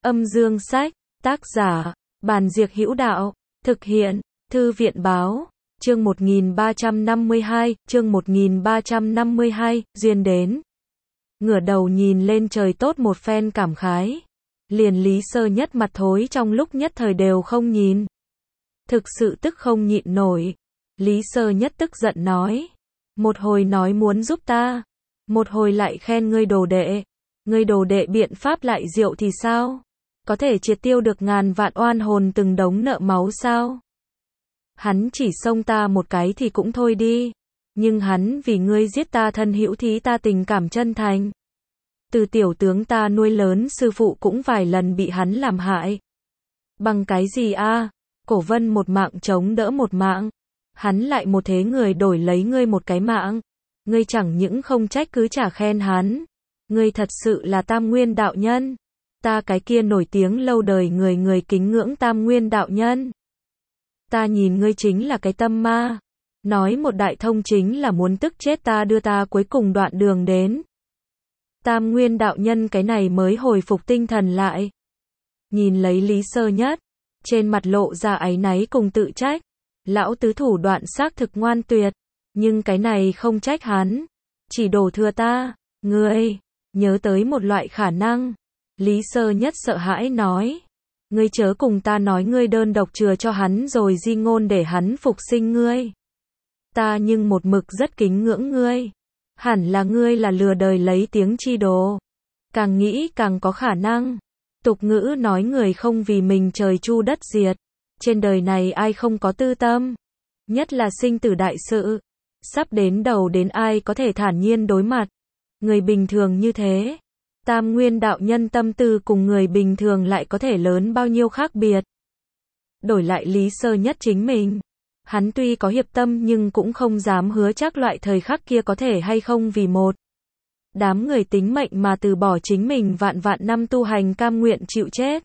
Âm dương sách, tác giả, Bàn Diệc Hữu Đạo, thực hiện, Thư viện báo, chương 1352, duyên đến. Ngửa đầu nhìn lên trời tốt một phen cảm khái. Liền Lý Sơ Nhất mặt thối trong lúc nhất thời đều không nhìn. Thực sự tức không nhịn nổi. Lý Sơ Nhất tức giận nói. Một hồi nói muốn giúp ta. Một hồi lại khen ngươi đồ đệ. Ngươi đồ đệ biện pháp lại diệu thì sao? Có thể triệt tiêu được ngàn vạn oan hồn từng đống nợ máu sao? Hắn chỉ xông ta một cái thì cũng thôi đi. Nhưng hắn vì ngươi giết ta thân hữu thí ta tình cảm chân thành. Từ tiểu tướng ta nuôi lớn sư phụ cũng vài lần bị hắn làm hại. Bằng cái gì a? Cổ Vân một mạng chống đỡ một mạng. Hắn lại một thế người đổi lấy ngươi một cái mạng. Ngươi chẳng những không trách cứ chả khen hắn. Ngươi thật sự là Tam Nguyên đạo nhân. Ta cái kia nổi tiếng lâu đời người người kính ngưỡng Tam Nguyên đạo nhân. Ta nhìn ngươi chính là cái tâm ma. Nói một đại thông chính là muốn tức chết ta đưa ta cuối cùng đoạn đường đến. Tam Nguyên đạo nhân cái này mới hồi phục tinh thần lại. Nhìn lấy Lý Sơ Nhất. Trên mặt lộ ra áy náy cùng tự trách. Lão tứ thủ đoạn xác thực ngoan tuyệt. Nhưng cái này không trách hắn. Chỉ đổ thừa ta. Ngươi, nhớ tới một loại khả năng. Lý Sơ Nhất sợ hãi nói. Ngươi chớ cùng ta nói ngươi đơn độc chừa cho hắn rồi di ngôn để hắn phục sinh ngươi. Ta nhưng một mực rất kính ngưỡng ngươi. Hẳn là ngươi là lừa đời lấy tiếng chi đồ. Càng nghĩ càng có khả năng. Tục ngữ nói người không vì mình trời chu đất diệt. Trên đời này ai không có tư tâm. Nhất là sinh tử đại sự. Sắp đến đầu đến ai có thể thản nhiên đối mặt. Người bình thường như thế. Tam Nguyên đạo nhân tâm tư cùng người bình thường lại có thể lớn bao nhiêu khác biệt. Đổi lại Lý Sơ Nhất chính mình. Hắn tuy có hiệp tâm nhưng cũng không dám hứa chắc loại thời khắc kia có thể hay không vì một đám người tính mệnh mà từ bỏ chính mình vạn vạn năm tu hành cam nguyện chịu chết.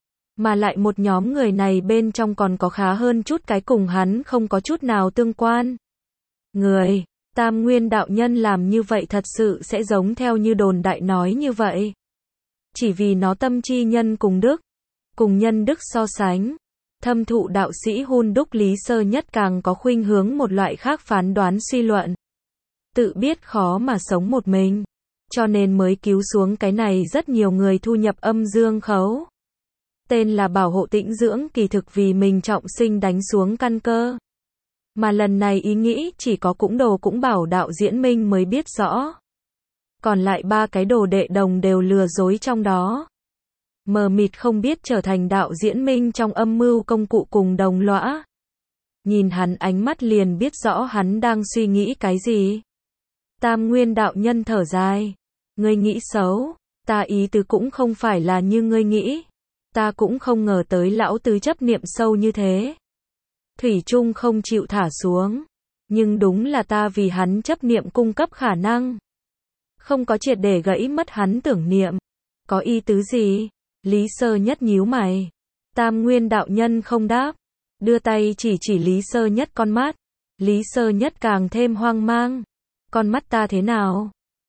Mà lại một nhóm người này bên trong còn có khá hơn chút cái cùng hắn không có chút nào tương quan. Người, Tam Nguyên đạo nhân làm như vậy thật sự sẽ giống theo như đồn đại nói như vậy. Chỉ vì nó tâm chi nhân cùng đức, cùng nhân đức so sánh. Thâm thụ đạo sĩ hun đúc Lý Sơ Nhất càng có khuynh hướng một loại khác phán đoán suy luận. Tự biết khó mà sống một mình. Cho nên mới cứu xuống cái này rất nhiều người thu nhập âm dương khấu. Tên là bảo hộ tĩnh dưỡng kỳ thực vì mình trọng sinh đánh xuống căn cơ. Mà lần này ý nghĩ chỉ có cũng đồ cũng bảo đạo diễn minh mới biết rõ. Còn lại ba cái đồ đệ đồng đều lừa dối trong đó. Mờ mịt không biết trở thành đạo diễn minh trong âm mưu công cụ cùng đồng lõa. Nhìn hắn ánh mắt liền biết rõ hắn đang suy nghĩ cái gì. Tam Nguyên đạo nhân thở dài. Ngươi nghĩ xấu. Ta ý tứ cũng không phải là như ngươi nghĩ. Ta cũng không ngờ tới lão tứ chấp niệm sâu như thế. Thủy chung không chịu thả xuống. Nhưng đúng là ta vì hắn chấp niệm cung cấp khả năng. Không có triệt để gãy mất hắn tưởng niệm. Có ý tứ gì? Lý Sơ Nhất nhíu mày. Tam Nguyên đạo nhân không đáp. Đưa tay chỉ Lý Sơ Nhất con mắt. Lý Sơ Nhất càng thêm hoang mang. Con mắt ta thế nào?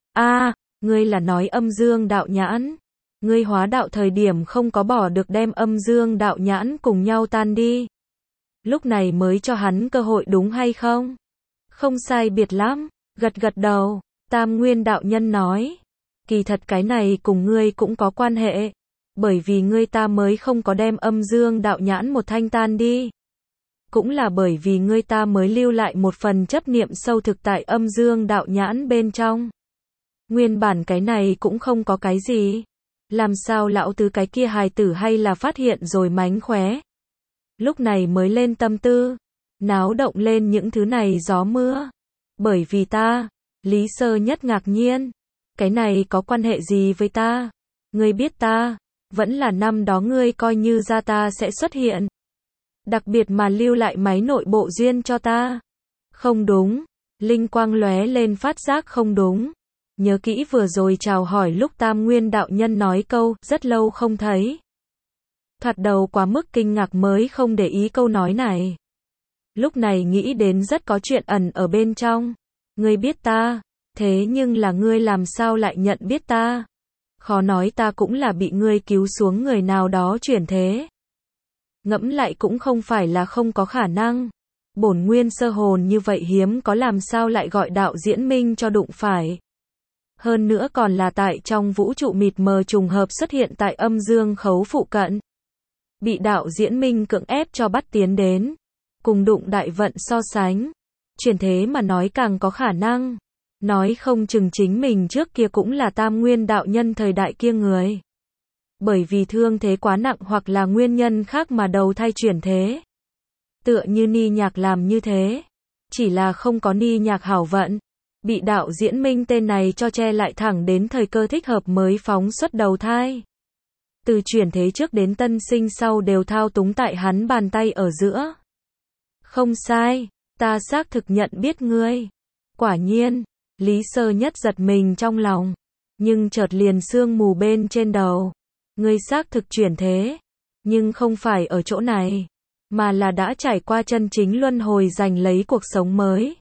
Ngươi là nói âm dương đạo nhãn. Ngươi hóa đạo thời điểm không có bỏ được đem âm dương đạo nhãn cùng nhau tan đi. Lúc này mới cho hắn cơ hội đúng hay không? Không sai biệt lắm. Gật gật đầu. Tam Nguyên đạo nhân nói. Kỳ thật cái này cùng ngươi cũng có quan hệ. Bởi vì ngươi ta mới không có đem âm dương đạo nhãn một thanh tan đi. Cũng là bởi vì ngươi ta mới lưu lại một phần chấp niệm sâu thực tại âm dương đạo nhãn bên trong. Nguyên bản cái này cũng không có cái gì. Làm sao lão tứ cái kia hài tử hay là phát hiện rồi mánh khóe. Lúc này mới lên tâm tư. Náo động lên những thứ này gió mưa. Bởi vì ta. Lý Sơ Nhất ngạc nhiên. Cái này có quan hệ gì với ta? Ngươi biết ta. Vẫn là năm đó ngươi coi như ra ta sẽ xuất hiện. Đặc biệt mà lưu lại máy nội bộ duyên cho ta. Không đúng. Linh quang lóe lên phát giác không đúng. Nhớ kỹ vừa rồi chào hỏi lúc Tam Nguyên đạo nhân nói câu, rất lâu không thấy. Thoạt đầu quá mức kinh ngạc mới không để ý câu nói này. Lúc này nghĩ đến rất có chuyện ẩn ở bên trong. Ngươi biết ta. Thế nhưng là ngươi làm sao lại nhận biết ta? Khó nói ta cũng là bị ngươi cứu xuống người nào đó chuyển thế. Ngẫm lại cũng không phải là không có khả năng. Bổn nguyên sơ hồn như vậy hiếm có làm sao lại gọi đạo diễn minh cho đụng phải. Hơn nữa còn là tại trong vũ trụ mịt mờ trùng hợp xuất hiện tại âm dương khấu phụ cận. Bị đạo diễn minh cưỡng ép cho bắt tiến đến. Cùng đụng đại vận so sánh. Chuyển thế mà nói càng có khả năng. Nói không chừng chính mình trước kia cũng là tam nguyên đạo nhân thời đại kia người. Bởi vì thương thế quá nặng hoặc là nguyên nhân khác mà đầu thai chuyển thế. Tựa như Ni Nhạc làm như thế. Chỉ là không có Ni Nhạc hảo vận. Bị đạo diễn minh tên này cho che lại thẳng đến thời cơ thích hợp mới phóng xuất đầu thai. Từ chuyển thế trước đến tân sinh sau đều thao túng tại hắn bàn tay ở giữa. Không sai, ta xác thực nhận biết ngươi. Quả nhiên, Lý Sơ Nhất giật mình trong lòng. Nhưng chợt liền sương mù bên trên đầu. Ngươi xác thực chuyển thế. Nhưng không phải ở chỗ này. Mà là đã trải qua chân chính luân hồi giành lấy cuộc sống mới.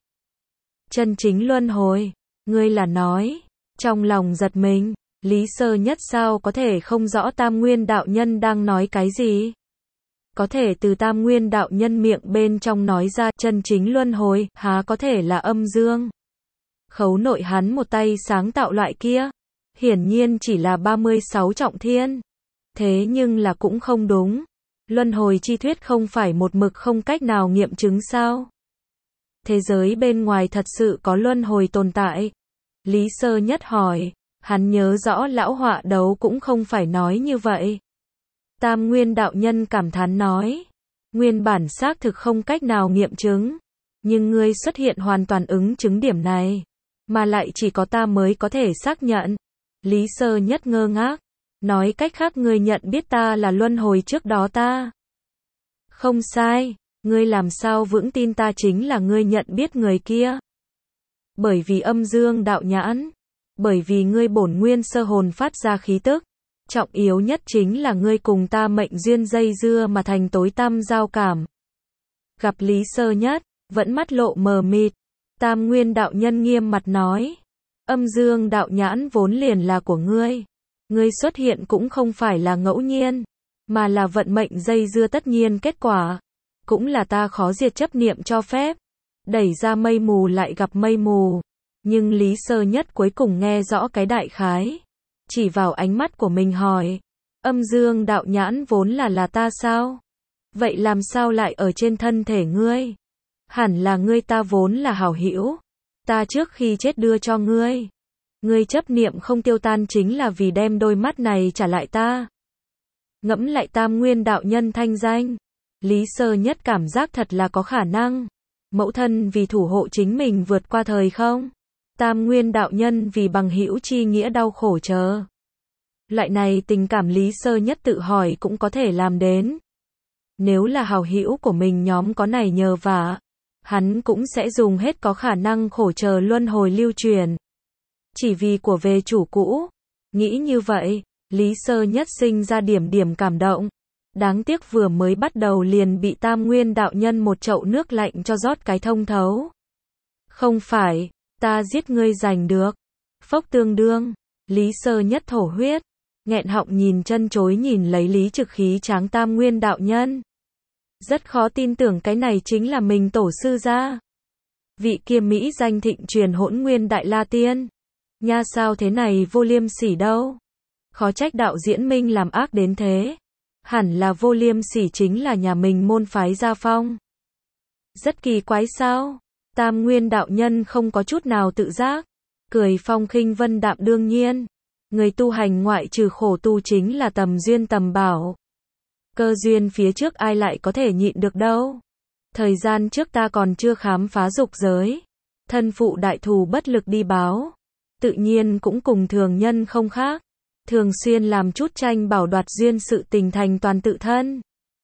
Chân chính luân hồi. Ngươi là nói. Trong lòng giật mình. Lý Sơ Nhất sao có thể không rõ tam nguyên đạo nhân đang nói cái gì? Có thể từ tam nguyên đạo nhân miệng bên trong nói ra chân chính luân hồi, há có thể là âm dương. Khấu nội hắn một tay sáng tạo loại kia. Hiển nhiên chỉ là 36 trọng thiên. Thế nhưng là cũng không đúng. Luân hồi chi thuyết không phải một mực không cách nào nghiệm chứng sao? Thế giới bên ngoài thật sự có luân hồi tồn tại? Lý Sơ Nhất hỏi. Hắn nhớ rõ lão họa đấu cũng không phải nói như vậy. Tam nguyên đạo nhân cảm thán nói. Nguyên bản xác thực không cách nào nghiệm chứng. Nhưng ngươi xuất hiện hoàn toàn ứng chứng điểm này. Mà lại chỉ có ta mới có thể xác nhận. Lý Sơ Nhất ngơ ngác. Nói cách khác ngươi nhận biết ta là luân hồi trước đó ta. Không sai. Ngươi làm sao vững tin ta chính là ngươi nhận biết người kia. Bởi vì âm dương đạo nhãn. Bởi vì ngươi bổn nguyên sơ hồn phát ra khí tức. Trọng yếu nhất chính là ngươi cùng ta mệnh duyên dây dưa mà thành tối tăm giao cảm. Gặp Lý Sơ Nhất, vẫn mắt lộ mờ mịt. Tam nguyên đạo nhân nghiêm mặt nói. Âm dương đạo nhãn vốn liền là của ngươi. Ngươi xuất hiện cũng không phải là ngẫu nhiên. Mà là vận mệnh dây dưa tất nhiên kết quả. Cũng là ta khó diệt chấp niệm cho phép. Đẩy ra mây mù lại gặp mây mù. Nhưng Lý Sơ Nhất cuối cùng nghe rõ cái đại khái. Chỉ vào ánh mắt của mình hỏi. Âm dương đạo nhãn vốn là ta sao? Vậy làm sao lại ở trên thân thể ngươi? Hẳn là ngươi ta vốn là hảo hữu. Ta trước khi chết đưa cho ngươi. Ngươi chấp niệm không tiêu tan chính là vì đem đôi mắt này trả lại ta. Ngẫm lại tam nguyên đạo nhân thanh danh. Lý Sơ Nhất cảm giác thật là có khả năng. Mẫu thân vì thủ hộ chính mình vượt qua thời không. Tam nguyên đạo nhân vì bằng hữu chi nghĩa đau khổ chờ. Loại này tình cảm Lý Sơ Nhất tự hỏi cũng có thể làm đến. Nếu là hảo hữu của mình nhóm có này nhờ vả, hắn cũng sẽ dùng hết có khả năng khổ chờ luân hồi lưu truyền. Chỉ vì của về chủ cũ. Nghĩ như vậy, Lý Sơ Nhất sinh ra điểm cảm động. Đáng tiếc vừa mới bắt đầu liền bị tam nguyên đạo nhân một chậu nước lạnh cho rót cái thông thấu. Không phải. Ta giết ngươi giành được. Phốc tương đương. Lý Sơ Nhất thổ huyết. Nghẹn họng nhìn chân chối nhìn lấy Lý Trực khí tráng tam nguyên đạo nhân. Rất khó tin tưởng cái này chính là mình tổ sư gia. Vị kia Mỹ danh thịnh truyền hỗn nguyên đại la tiên. Nha sao thế này vô liêm sỉ đâu. Khó trách đạo diễn minh làm ác đến thế. Hẳn là vô liêm sỉ chính là nhà mình môn phái gia phong. Rất kỳ quái sao. Tam nguyên đạo nhân không có chút nào tự giác. Cười phong khinh vân đạm đương nhiên. Người tu hành ngoại trừ khổ tu chính là tầm duyên tầm bảo. Cơ duyên phía trước ai lại có thể nhịn được đâu. Thời gian trước ta còn chưa khám phá dục giới. Thân phụ đại thù bất lực đi báo. Tự nhiên cũng cùng thường nhân không khác. Thường xuyên làm chút tranh bảo đoạt duyên sự tình thành toàn tự thân.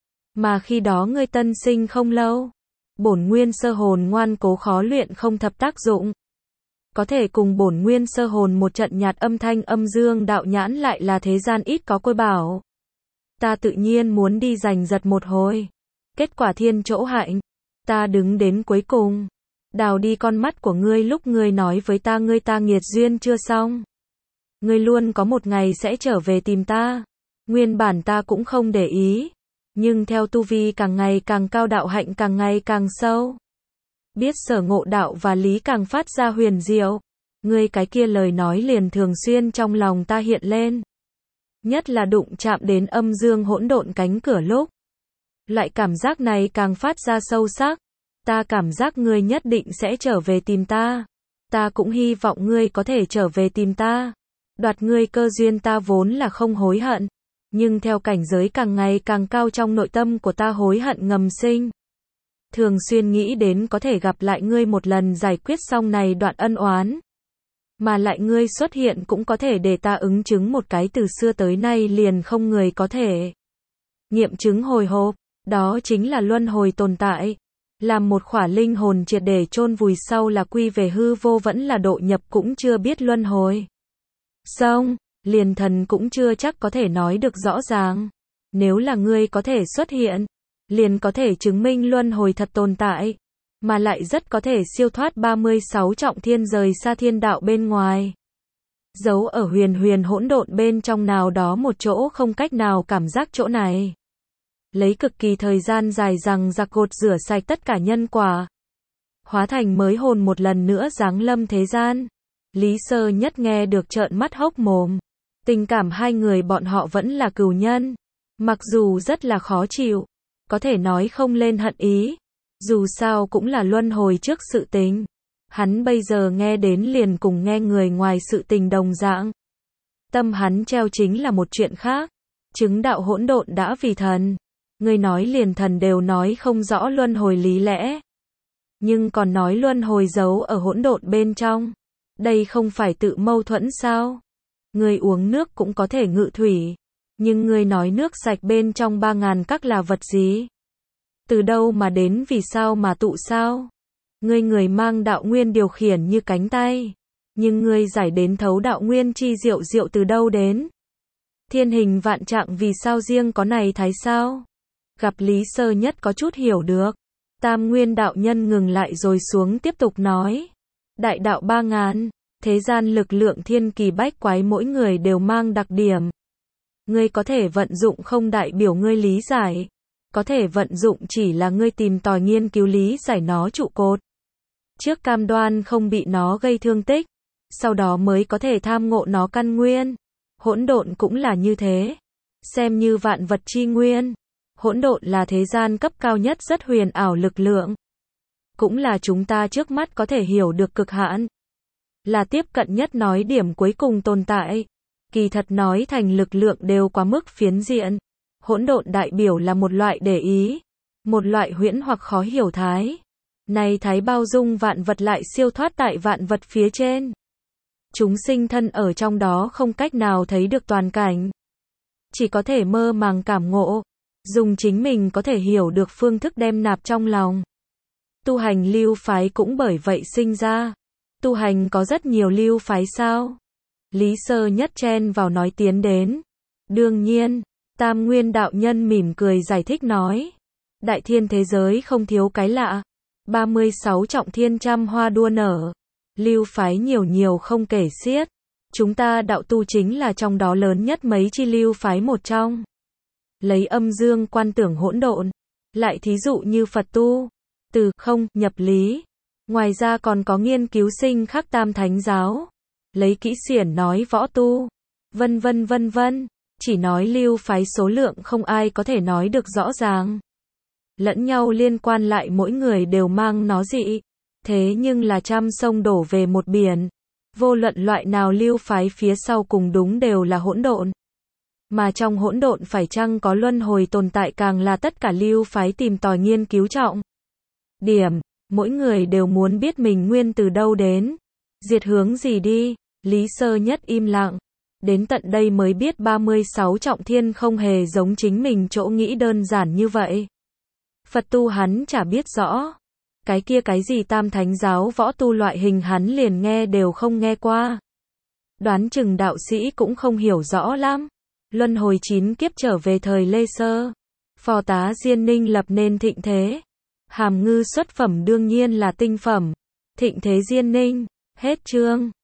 Mà khi đó ngươi tân sinh không lâu. Bổn nguyên sơ hồn ngoan cố khó luyện không thập tác dụng. Có thể cùng bổn nguyên sơ hồn một trận nhạt âm thanh âm dương đạo nhãn lại là thế gian ít có côi bảo. Ta tự nhiên muốn đi giành giật một hồi. Kết quả thiên chỗ hạnh. Ta đứng đến cuối cùng. Đào đi con mắt của ngươi lúc ngươi nói với ta ngươi ta nghiệt duyên chưa xong. Ngươi luôn có một ngày sẽ trở về tìm ta. Nguyên bản ta cũng không để ý. Nhưng theo tu vi càng ngày càng cao, đạo hạnh càng ngày càng sâu. Biết sở ngộ đạo và lý càng phát ra huyền diệu. Ngươi cái kia lời nói liền thường xuyên trong lòng ta hiện lên. Nhất là đụng chạm đến âm dương hỗn độn cánh cửa lúc. Loại cảm giác này càng phát ra sâu sắc. Ta cảm giác ngươi nhất định sẽ trở về tìm ta. Ta cũng hy vọng ngươi có thể trở về tìm ta. Đoạt ngươi cơ duyên ta vốn là không hối hận. Nhưng theo cảnh giới càng ngày càng cao, trong nội tâm của ta hối hận ngầm sinh. Thường xuyên nghĩ đến có thể gặp lại ngươi một lần, giải quyết xong này đoạn ân oán. Mà lại ngươi xuất hiện cũng có thể để ta ứng chứng một cái từ xưa tới nay liền không người có thể nghiệm chứng hồi hộp. Đó chính là luân hồi tồn tại. Làm một khỏa linh hồn triệt để chôn vùi sau là quy về hư vô, vẫn là độ nhập cũng chưa biết luân hồi. Xong, liền thần cũng chưa chắc có thể nói được rõ ràng. Nếu là ngươi có thể xuất hiện, liền có thể chứng minh luân hồi thật tồn tại. Mà lại rất có thể siêu thoát 36 trọng thiên, rời xa thiên đạo bên ngoài. Giấu ở huyền huyền hỗn độn bên trong nào đó một chỗ không cách nào cảm giác chỗ này. Lấy cực kỳ thời gian dài rằng giặc gột rửa sạch tất cả nhân quả. Hóa thành mới hồn một lần nữa giáng lâm thế gian. Lý Sơ Nhất nghe được trợn mắt hốc mồm. Tình cảm hai người bọn họ vẫn là cừu nhân. Mặc dù rất là khó chịu. Có thể nói không lên hận ý. Dù sao cũng là luân hồi trước sự tình. Hắn bây giờ nghe đến liền cùng nghe người ngoài sự tình đồng dạng. Tâm hắn treo chính là một chuyện khác. Chứng đạo hỗn độn đã vì thần. Người nói liền thần đều nói không rõ luân hồi lý lẽ. Nhưng còn nói luân hồi giấu ở hỗn độn bên trong. Đây không phải tự mâu thuẫn sao? Người uống nước cũng có thể ngự thủy. Nhưng người nói nước sạch bên trong 3000 các là vật gì? Từ đâu mà đến, vì sao mà tụ sao? Người mang đạo nguyên điều khiển như cánh tay. Nhưng người giải đến thấu đạo nguyên chi diệu diệu từ đâu đến? Thiên hình vạn trạng vì sao riêng có này thái sao? Gặp Lý Sơ Nhất có chút hiểu được. Tam Nguyên đạo nhân ngừng lại rồi xuống tiếp tục nói. Đại đạo 3000, thế gian lực lượng thiên kỳ bách quái mỗi người đều mang đặc điểm. Ngươi có thể vận dụng không đại biểu ngươi lý giải. Có thể vận dụng chỉ là ngươi tìm tòi nghiên cứu lý giải nó trụ cột. Trước cam đoan không bị nó gây thương tích. Sau đó mới có thể tham ngộ nó căn nguyên. Hỗn độn cũng là như thế. Xem như vạn vật chi nguyên. Hỗn độn là thế gian cấp cao nhất rất huyền ảo lực lượng. Cũng là chúng ta trước mắt có thể hiểu được cực hạn. Là tiếp cận nhất nói điểm cuối cùng tồn tại. Kỳ thật nói thành lực lượng đều quá mức phiến diện. Hỗn độn đại biểu là một loại để ý. Một loại huyễn hoặc khó hiểu thái. Này thái bao dung vạn vật lại siêu thoát tại vạn vật phía trên. Chúng sinh thân ở trong đó không cách nào thấy được toàn cảnh. Chỉ có thể mơ màng cảm ngộ. Dùng chính mình có thể hiểu được phương thức đem nạp trong lòng. Tu hành lưu phái cũng bởi vậy sinh ra. Tu hành có rất nhiều lưu phái sao? Lý Sơ Nhất chen vào nói tiến đến. Đương nhiên, Tam Nguyên đạo nhân mỉm cười giải thích nói. Đại thiên thế giới không thiếu cái lạ. 36 trọng thiên trăm hoa đua nở. Lưu phái nhiều không kể xiết. Chúng ta đạo tu chính là trong đó lớn nhất mấy chi lưu phái một trong. Lấy âm dương quan tưởng hỗn độn. Lại thí dụ như Phật tu. Từ không nhập lý. Ngoài ra còn có nghiên cứu sinh khắc tam thánh giáo. Lấy kỹ xiển nói võ tu. Vân vân. Chỉ nói lưu phái số lượng không ai có thể nói được rõ ràng. Lẫn nhau liên quan lại mỗi người đều mang nó dị. Thế nhưng là trăm sông đổ về một biển. Vô luận loại nào lưu phái phía sau cùng đúng đều là hỗn độn. Mà trong hỗn độn phải chăng có luân hồi tồn tại càng là tất cả lưu phái tìm tòi nghiên cứu trọng. Điểm, mỗi người đều muốn biết mình nguyên từ đâu đến. Diệt hướng gì đi, Lý Sơ Nhất im lặng. Đến tận đây mới biết 36 trọng thiên không hề giống chính mình chỗ nghĩ đơn giản như vậy. Phật tu hắn chả biết rõ. Cái kia cái gì tam thánh giáo võ tu loại hình hắn liền nghe đều không nghe qua. Đoán chừng đạo sĩ cũng không hiểu rõ lắm. Luân hồi 9 kiếp trở về thời Lê Sơ. Phò tá Diên Ninh lập nên thịnh thế. Hàm ngư xuất phẩm đương nhiên là tinh phẩm. Thịnh thế Diên Ninh. Hết chương.